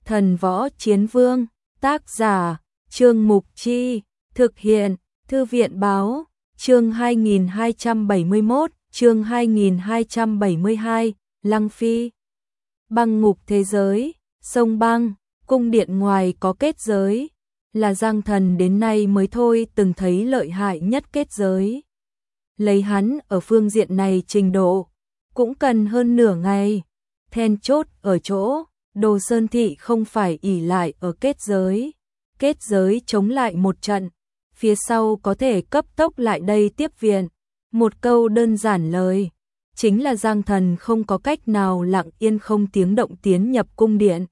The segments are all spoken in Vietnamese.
Thần Võ Chiến Vương, tác giả, Trương Mục Chi, thực hiện, Thư viện Báo, chương 2271, chương 2272, Lăng Phi. Băng ngục thế giới, sông băng, cung điện ngoài có kết giới, là Giang Thần đến nay mới thôi từng thấy lợi hại nhất kết giới. Lấy hắn ở phương diện này trình độ, cũng cần hơn nửa ngày. Then chốt ở chỗ, Đồ Sơn Thị không phải ỷ lại ở kết giới chống lại một trận, phía sau có thể cấp tốc lại đây tiếp viện. Một câu đơn giản lời, chính là Giang Thần không có cách nào lặng yên không tiếng động tiến nhập cung điện.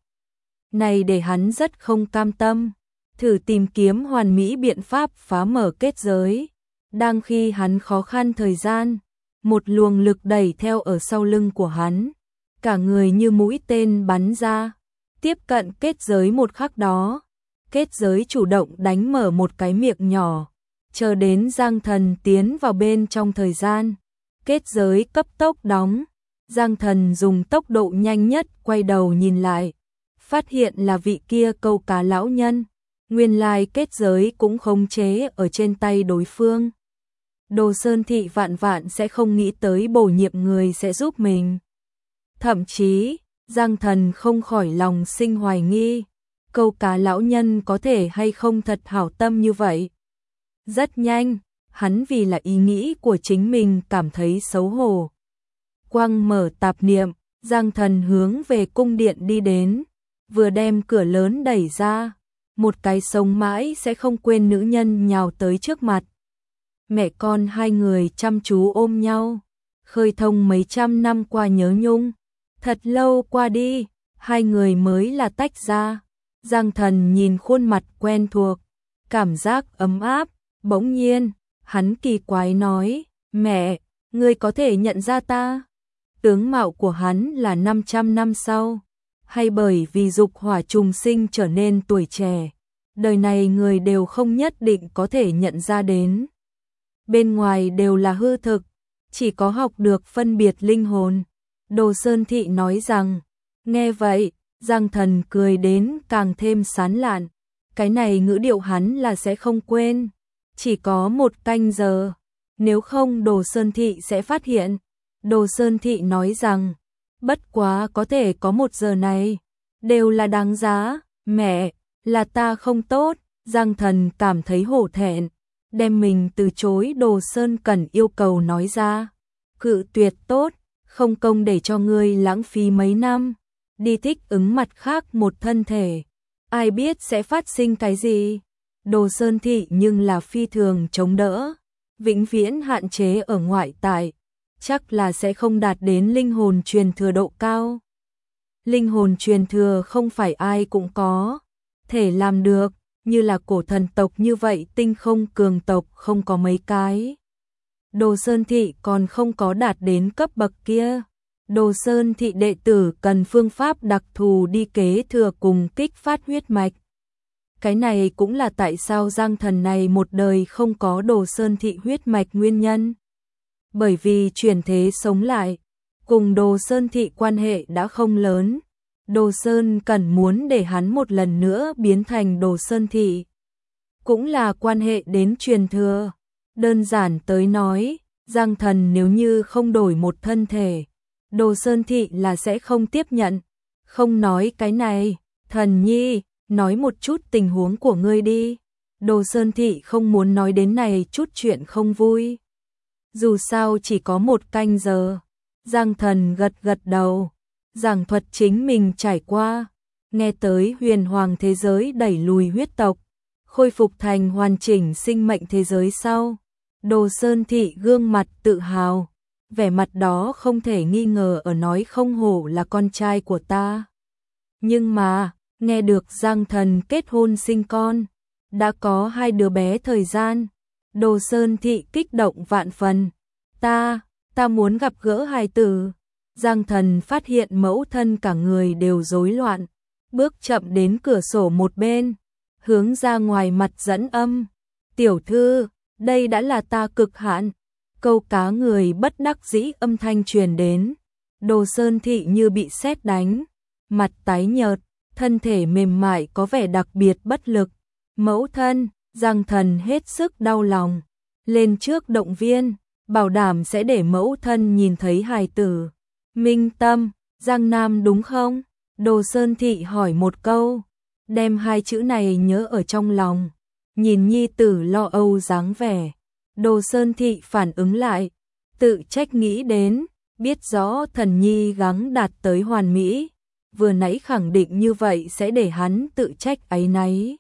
Này để hắn rất không cam tâm, thử tìm kiếm hoàn mỹ biện pháp phá mở kết giới. Đang khi hắn khó khăn thời gian, một luồng lực đẩy theo ở sau lưng của hắn, cả người như mũi tên bắn ra, tiếp cận kết giới một khắc đó. Kết giới chủ động đánh mở một cái miệng nhỏ, chờ đến Giang Thần tiến vào bên trong thời gian. Kết giới cấp tốc đóng, Giang Thần dùng tốc độ nhanh nhất quay đầu nhìn lại, phát hiện là vị kia câu cá lão nhân. Nguyên lai kết giới cũng khống chế ở trên tay đối phương. Đồ Sơn Thị vạn vạn sẽ không nghĩ tới bổ nhiệm người sẽ giúp mình. Thậm chí, Giang Thần không khỏi lòng sinh hoài nghi, câu cá lão nhân có thể hay không thật hảo tâm như vậy. Rất nhanh, hắn vì là ý nghĩ của chính mình cảm thấy xấu hổ. Quăng mở tạp niệm, Giang Thần hướng về cung điện đi đến, vừa đem cửa lớn đẩy ra, một cái sống mãi sẽ không quên nữ nhân nhào tới trước mặt. Mẹ con hai người chăm chú ôm nhau, khơi thông mấy trăm năm qua nhớ nhung. Thật lâu qua đi, hai người mới là tách ra. Giang Thần nhìn khuôn mặt quen thuộc, cảm giác ấm áp. Bỗng nhiên, hắn kỳ quái nói, mẹ, ngươi có thể nhận ra ta? Tướng mạo của hắn là 500 năm sau, hay bởi vì dục hỏa trùng sinh trở nên tuổi trẻ, đời này người đều không nhất định có thể nhận ra đến. Bên ngoài đều là hư thực, chỉ có học được phân biệt linh hồn. Đồ Sơn Thị nói rằng, nghe vậy, Giang Thần cười đến càng thêm sán lạn. Cái này ngữ điệu hắn là sẽ không quên. Chỉ có 1 canh giờ, nếu không Đồ Sơn Thị sẽ phát hiện. Đồ Sơn Thị nói rằng, bất quá có thể có 1 giờ này, đều là đáng giá. Mẹ, là ta không tốt. Giang Thần cảm thấy hổ thẹn, đem mình từ chối Đồ Sơn Cẩn yêu cầu nói ra. Cự tuyệt tốt, không công để cho ngươi lãng phí mấy năm, đi thích ứng mặt khác một thân thể. Ai biết sẽ phát sinh cái gì? Đồ Sơn Thị nhưng là phi thường chống đỡ, vĩnh viễn hạn chế ở ngoại tại, chắc là sẽ không đạt đến linh hồn truyền thừa độ cao. Linh hồn truyền thừa không phải ai cũng có thể làm được, như là cổ thần tộc như vậy tinh không cường tộc không có mấy cái. Đồ Sơn Thị còn không có đạt đến cấp bậc kia. Đồ Sơn Thị đệ tử cần phương pháp đặc thù đi kế thừa cùng kích phát huyết mạch. Cái này cũng là tại sao Giang Thần này một đời không có Đồ Sơn Thị huyết mạch nguyên nhân. Bởi vì chuyển thế sống lại, cùng Đồ Sơn Thị quan hệ đã không lớn. Đồ Sơn Cẩn muốn để hắn một lần nữa biến thành Đồ Sơn Thị, cũng là quan hệ đến truyền thừa. Đơn giản tới nói, Giang Thần nếu như không đổi một thân thể, Đồ Sơn Thị là sẽ không tiếp nhận. Không nói cái này, Thần Nhi, nói một chút tình huống của ngươi đi. Đồ Sơn Thị không muốn nói đến này chút chuyện không vui. Dù sao chỉ có 1 canh giờ. Giang Thần gật gật đầu, giảng thuật chính mình trải qua. Nghe tới huyền hoàng thế giới đẩy lùi huyết tộc, khôi phục thành hoàn chỉnh sinh mệnh thế giới sau. Đồ Sơn Thị gương mặt tự hào, vẻ mặt đó không thể nghi ngờ ở nói không hổ là con trai của ta. Nhưng mà, nghe được Giang Thần kết hôn sinh con, đã có 2 đứa bé thời gian, Đồ Sơn Thị kích động vạn phần. Ta muốn gặp gỡ hài tử. Giang Thần phát hiện mẫu thân cả người đều rối loạn, bước chậm đến cửa sổ một bên, hướng ra ngoài mặt dẫn âm. Tiểu thư, đây đã là ta cực hạn. Câu cá người bất đắc dĩ âm thanh truyền đến. Đồ Sơn Thị như bị sét đánh, mặt tái nhợt, thân thể mềm mại có vẻ đặc biệt bất lực. Mẫu thân, Giang Thần hết sức đau lòng, lên trước động viên, bảo đảm sẽ để mẫu thân nhìn thấy hài tử. Minh Tâm, Giang Nam đúng không? Đồ Sơn Thị hỏi một câu, đem hai chữ này nhớ ở trong lòng. Nhìn nhi tử lo âu dáng vẻ, Đồ Sơn Thị phản ứng lại, tự trách nghĩ đến, biết rõ Thần Nhi gắng đạt tới hoàn mỹ, vừa nãy khẳng định như vậy sẽ để hắn tự trách áy náy.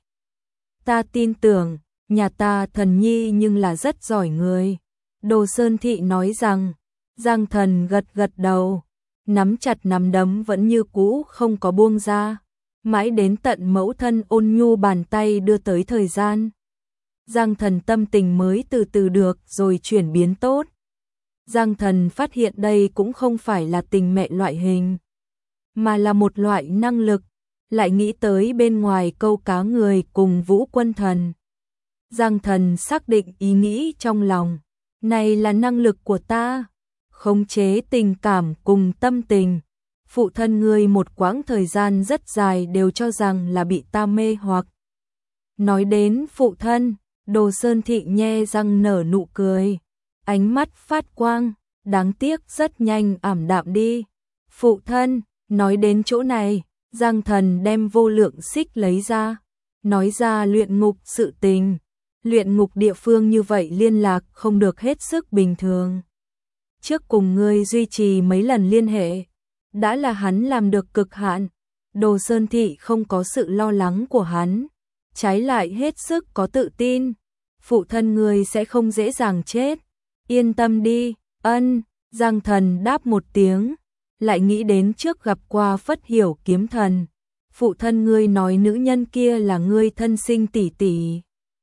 Ta tin tưởng, nhà ta Thần Nhi nhưng là rất giỏi người. Đồ Sơn Thị nói rằng, Giang Thần gật gật đầu, nắm chặt nắm đấm vẫn như cũ không có buông ra, mãi đến tận mẫu thân ôn nhu bàn tay đưa tới thời gian. Giang Thần tâm tình mới từ từ được rồi chuyển biến tốt. Giang Thần phát hiện đây cũng không phải là tình mẹ loại hình, mà là một loại năng lực, lại nghĩ tới bên ngoài câu cá người cùng Vũ Quân Thần. Giang Thần xác định ý nghĩ trong lòng, này là năng lực của ta, khống chế tình cảm cùng tâm tình. Phụ thân ngươi một quãng thời gian rất dài đều cho rằng là bị ta mê hoặc. Nói đến phụ thân, Đồ Sơn Thị nhe răng nở nụ cười, ánh mắt phát quang, đáng tiếc rất nhanh ảm đạm đi. Phụ thân, nói đến chỗ này, Giang Thần đem vô lượng xích lấy ra, nói ra luyện ngục sự tình. Luyện ngục địa phương như vậy liên lạc không được hết sức bình thường. Trước cùng ngươi duy trì mấy lần liên hệ, đã là hắn làm được cực hạn. Đồ Sơn Thị không có sự lo lắng của hắn, trái lại hết sức có tự tin. Phụ thân ngươi sẽ không dễ dàng chết, yên tâm đi. Ân, Giang Thần đáp một tiếng, lại nghĩ đến trước gặp qua Phất Hiểu kiếm thần. Phụ thân ngươi nói nữ nhân kia là ngươi thân sinh tỷ tỷ.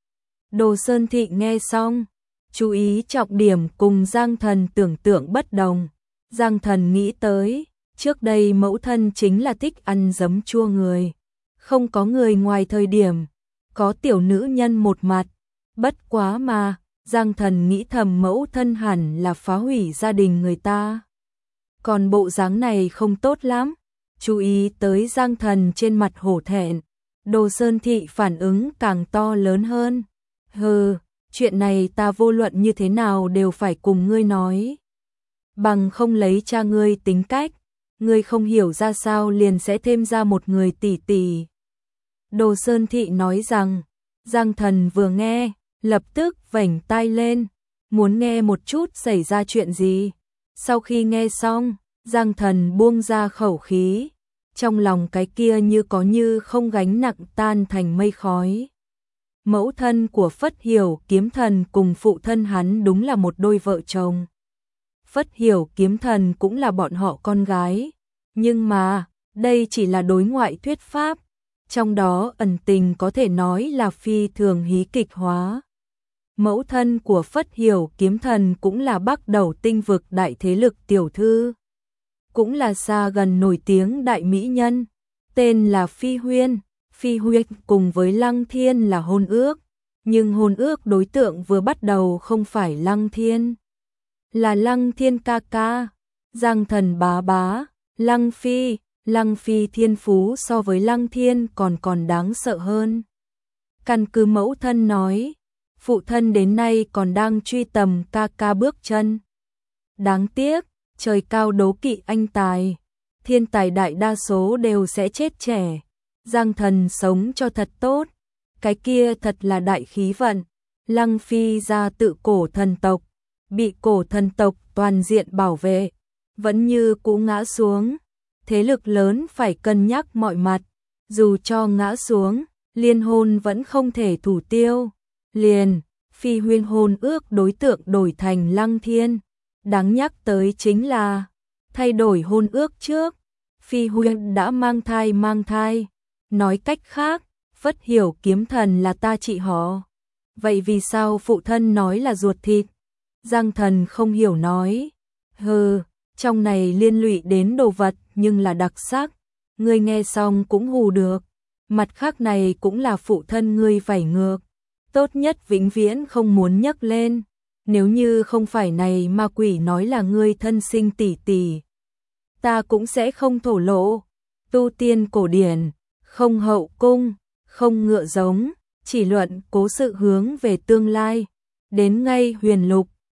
Đồ Sơn Thị nghe xong, chú ý trọng điểm cùng Giang Thần tưởng tượng bất đồng. Giang Thần nghĩ tới, trước đây mẫu thân chính là thích ăn giấm chua người. Không có người ngoài thời điểm, có tiểu nữ nhân một mặt. Bất quá mà, Giang Thần nghĩ thầm mẫu thân hẳn là phá hủy gia đình người ta. Còn bộ dáng này không tốt lắm. Chú ý tới Giang Thần trên mặt hổ thẹn, Đồ Sơn Thị phản ứng càng to lớn hơn. Hừ, chuyện này ta vô luận như thế nào đều phải cùng ngươi nói. Bằng không lấy cha ngươi tính cách, ngươi không hiểu ra sao liền sẽ thêm ra một người tỷ tỷ. Đồ Sơn Thị nói rằng, Giang Thần vừa nghe, lập tức vểnh tai lên, muốn nghe một chút xảy ra chuyện gì. Sau khi nghe xong, Giang Thần buông ra khẩu khí, trong lòng cái kia như có như không gánh nặng tan thành mây khói. Mẫu thân của Phất Hiểu kiếm thần cùng phụ thân hắn đúng là một đôi vợ chồng. Phất Hiểu kiếm thần cũng là bọn họ con gái, nhưng mà, đây chỉ là đối ngoại thuyết pháp, trong đó ẩn tình có thể nói là phi thường hí kịch hóa. Mẫu thân của Phất Hiểu kiếm thần cũng là Bắc Đầu tinh vực đại thế lực tiểu thư, cũng là xa gần nổi tiếng đại mỹ nhân, tên là Phi Huyên. Phi Huyên cùng với Lăng Thiên là hôn ước, nhưng hôn ước đối tượng vừa bắt đầu không phải Lăng Thiên, là Lăng Thiên ca ca. Giang Thần bá bá, Lăng Phi thiên phú so với Lăng Thiên còn đáng sợ hơn. Căn cứ mẫu thân nói, phụ thân đến nay còn đang truy tầm ca ca bước chân. Đáng tiếc, trời cao đố kỵ anh tài, thiên tài đại đa số đều sẽ chết trẻ. Giang Thần sống cho thật tốt, cái kia thật là đại khí vận. Lăng Phi ra tự cổ thần tộc, bị cổ thần tộc toàn diện bảo vệ, vẫn như cũ ngã xuống. Thế lực lớn phải cân nhắc mọi mặt, dù cho ngã xuống, liên hôn vẫn không thể thủ tiêu. Liền, Phi Huyên hôn ước đối tượng đổi thành Lăng Thiên. Đáng nhắc tới chính là, thay đổi hôn ước trước, Phi Huyên đã mang thai. Nói cách khác, Phất Hiểu kiếm thần là ta chị họ. Vậy vì sao phụ thân nói là ruột thịt? Giang Thần không hiểu nói. Hừ, trong này liên lụy đến đồ vật nhưng là đặc sắc. Ngươi nghe xong cũng hù được. Mặt khác này cũng là phụ thân ngươi phải ngược. Tốt nhất vĩnh viễn không muốn nhắc lên. Nếu như không phải này ma quỷ nói là ngươi thân sinh tỷ tỷ, ta cũng sẽ không thổ lộ. Tu tiên cổ điển, không hậu cung, không ngựa giống, chỉ luận cố sự hướng về tương lai. Đến ngay huyền lục,